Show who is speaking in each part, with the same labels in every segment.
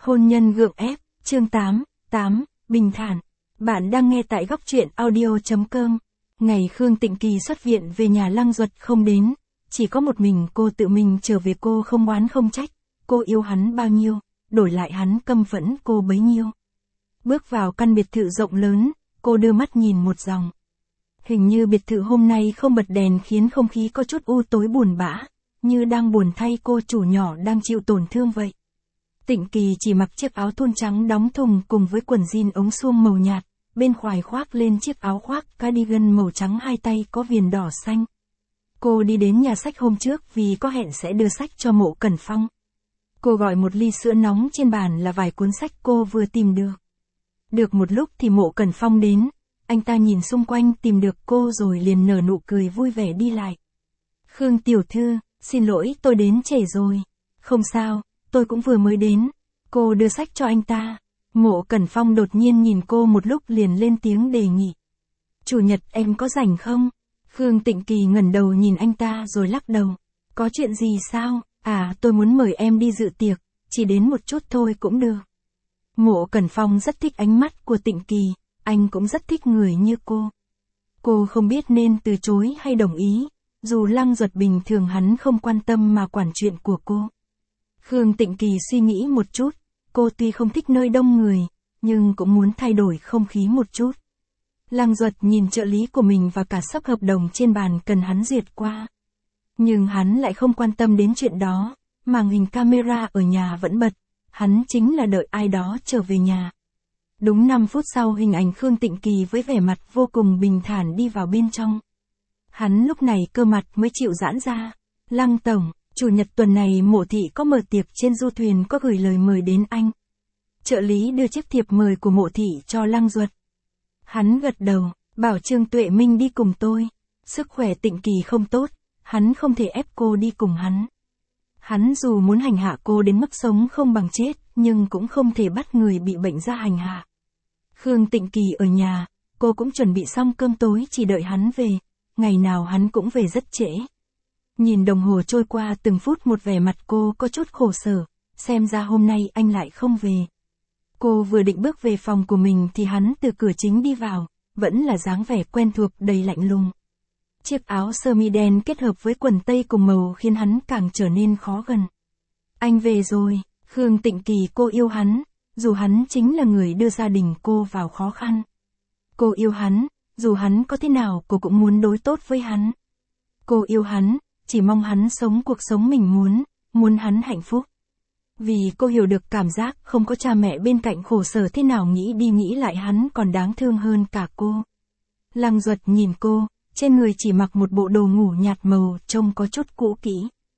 Speaker 1: Hôn nhân gượng ép, chương 8, bình thản. Bạn đang nghe tại góc truyện audio.com. Ngày Khương Tịnh Kỳ xuất viện về nhà Lăng Duật không đến, chỉ có một mình cô tự mình trở về. Cô không oán không trách, cô yêu hắn bao nhiêu, đổi lại hắn căm phẫn cô bấy nhiêu. Bước vào căn biệt thự rộng lớn, cô đưa mắt nhìn một dòng. Hình như biệt thự hôm nay không bật đèn khiến không khí có chút u tối buồn bã, như đang buồn thay cô chủ nhỏ đang chịu tổn thương vậy. Tịnh Kỳ chỉ mặc chiếc áo thun trắng đóng thùng cùng với quần jean ống suông màu nhạt, bên ngoài khoác lên chiếc áo khoác cardigan màu trắng hai tay có viền đỏ xanh. Cô đi đến nhà sách hôm trước vì có hẹn sẽ đưa sách cho Mộ Cẩn Phong. Cô gọi một ly sữa nóng, trên bàn là vài cuốn sách cô vừa tìm được. Được một lúc thì Mộ Cẩn Phong đến, anh ta nhìn xung quanh tìm được cô rồi liền nở nụ cười vui vẻ đi lại. Khương tiểu thư, xin lỗi tôi đến trễ rồi. Không sao, tôi cũng vừa mới đến. Cô đưa sách cho anh ta. Mộ Cẩn Phong đột nhiên nhìn cô một lúc liền lên tiếng đề nghị. Chủ nhật em có rảnh không? Khương Tịnh Kỳ ngẩng đầu nhìn anh ta rồi lắc đầu. Có chuyện gì sao? À, tôi muốn mời em đi dự tiệc, chỉ đến một chút thôi cũng được. Mộ Cẩn Phong rất thích ánh mắt của Tịnh Kỳ, anh cũng rất thích người như cô. Cô không biết nên từ chối hay đồng ý, dù Lăng Duật bình thường hắn không quan tâm mà quản chuyện của cô. Khương Tịnh Kỳ suy nghĩ một chút, cô tuy không thích nơi đông người, nhưng cũng muốn thay đổi không khí một chút. Lăng Duật nhìn trợ lý của mình và cả sắp hợp đồng trên bàn cần hắn duyệt qua. Nhưng hắn lại không quan tâm đến chuyện đó, màn hình camera ở nhà vẫn bật, hắn chính là đợi ai đó trở về nhà. Đúng 5 phút sau hình ảnh Khương Tịnh Kỳ với vẻ mặt vô cùng bình thản đi vào bên trong. Hắn lúc này cơ mặt mới chịu giãn ra. Lăng tổng, chủ nhật tuần này Mộ thị có mở tiệc trên du thuyền, có gửi lời mời đến anh. Trợ lý đưa chiếc thiệp mời của Mộ thị cho Lăng Duật. Hắn gật đầu, bảo Trương Tuệ Minh đi cùng tôi. Sức khỏe Tịnh Kỳ không tốt, hắn không thể ép cô đi cùng hắn. Hắn dù muốn hành hạ cô đến mức sống không bằng chết, nhưng cũng không thể bắt người bị bệnh ra hành hạ. Khương Tịnh Kỳ ở nhà, cô cũng chuẩn bị xong cơm tối chỉ đợi hắn về, ngày nào hắn cũng về rất trễ. Nhìn đồng hồ trôi qua từng phút một, vẻ mặt cô có chút khổ sở, xem ra hôm nay anh lại không về. Cô vừa định bước về phòng của mình thì hắn từ cửa chính đi vào, vẫn là dáng vẻ quen thuộc đầy lạnh lùng. Chiếc áo sơ mi đen kết hợp với quần tây cùng màu khiến hắn càng trở nên khó gần. Anh về rồi, Khương Tịnh Kỳ, cô yêu hắn, dù hắn chính là người đưa gia đình cô vào khó khăn. Cô yêu hắn, dù hắn có thế nào cô cũng muốn đối tốt với hắn. Cô yêu hắn, chỉ mong hắn sống cuộc sống mình muốn hắn hạnh phúc. Vì cô hiểu được cảm giác không có cha mẹ bên cạnh khổ sở thế nào, nghĩ đi nghĩ lại hắn còn đáng thương hơn cả cô. Lăng Duật nhìn cô, trên người chỉ mặc một bộ đồ ngủ nhạt màu, trông có chút cũ kỹ.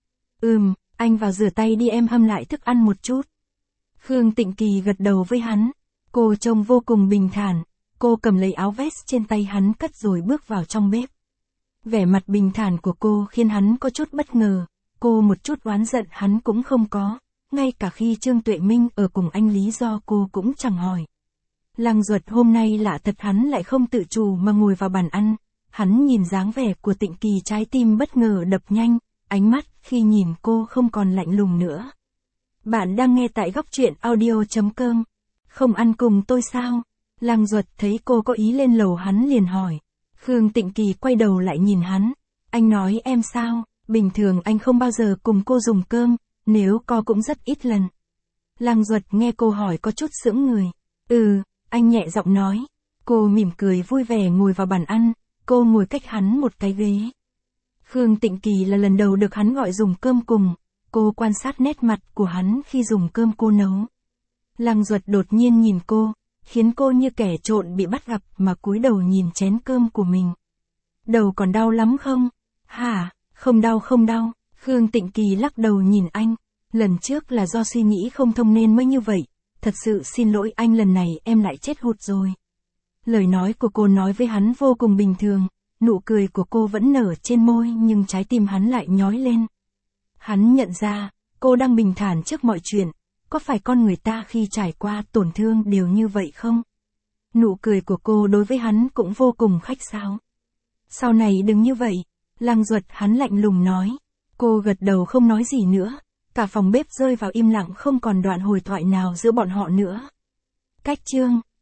Speaker 1: Anh vào rửa tay đi, em hâm lại thức ăn một chút. Khương Tịnh Kỳ gật đầu với hắn. Cô trông vô cùng bình thản, cô cầm lấy áo vest trên tay hắn cất rồi bước vào trong bếp. Vẻ mặt bình thản của cô khiến hắn có chút bất ngờ, cô một chút oán giận hắn cũng không có, ngay cả khi Trương Tuệ Minh ở cùng anh lý do cô cũng chẳng hỏi. Lăng Duật hôm nay lạ thật, hắn lại không tự chủ mà ngồi vào bàn ăn, hắn nhìn dáng vẻ của Tịnh Kỳ trái tim bất ngờ đập nhanh, ánh mắt khi nhìn cô không còn lạnh lùng nữa. Bạn đang nghe tại góc truyện audio.com. Không ăn cùng tôi sao? Lăng Duật thấy cô có ý lên lầu hắn liền hỏi. Khương Tịnh Kỳ quay đầu lại nhìn hắn. Anh nói em sao? Bình thường anh không bao giờ cùng cô dùng cơm, nếu có cũng rất ít lần. Lăng Duật nghe cô hỏi có chút sững người. Anh nhẹ giọng nói. Cô mỉm cười vui vẻ ngồi vào bàn ăn, cô ngồi cách hắn một cái ghế. Khương Tịnh Kỳ là lần đầu được hắn gọi dùng cơm cùng, cô quan sát nét mặt của hắn khi dùng cơm cô nấu. Lăng Duật đột nhiên nhìn cô, khiến cô như kẻ trộn bị bắt gặp mà cúi đầu nhìn chén cơm của mình. Đầu còn đau lắm không? Hả? Không đau. Khương Tịnh Kỳ lắc đầu nhìn anh. Lần trước là do suy nghĩ không thông nên mới như vậy. Thật sự xin lỗi anh, lần này em lại chết hụt rồi. Lời nói của cô nói với hắn vô cùng bình thường, nụ cười của cô vẫn nở trên môi nhưng trái tim hắn lại nhói lên. Hắn nhận ra, cô đang bình thản trước mọi chuyện, có phải con người ta khi trải qua tổn thương đều như vậy không? Nụ cười của cô đối với hắn cũng vô cùng khách sáo. Sau này đừng như vậy, Lăng Duật hắn lạnh lùng nói. Cô gật đầu không nói gì nữa, Cả phòng bếp rơi vào im lặng, không còn đoạn hồi thoại nào giữa bọn họ nữa. Cách chương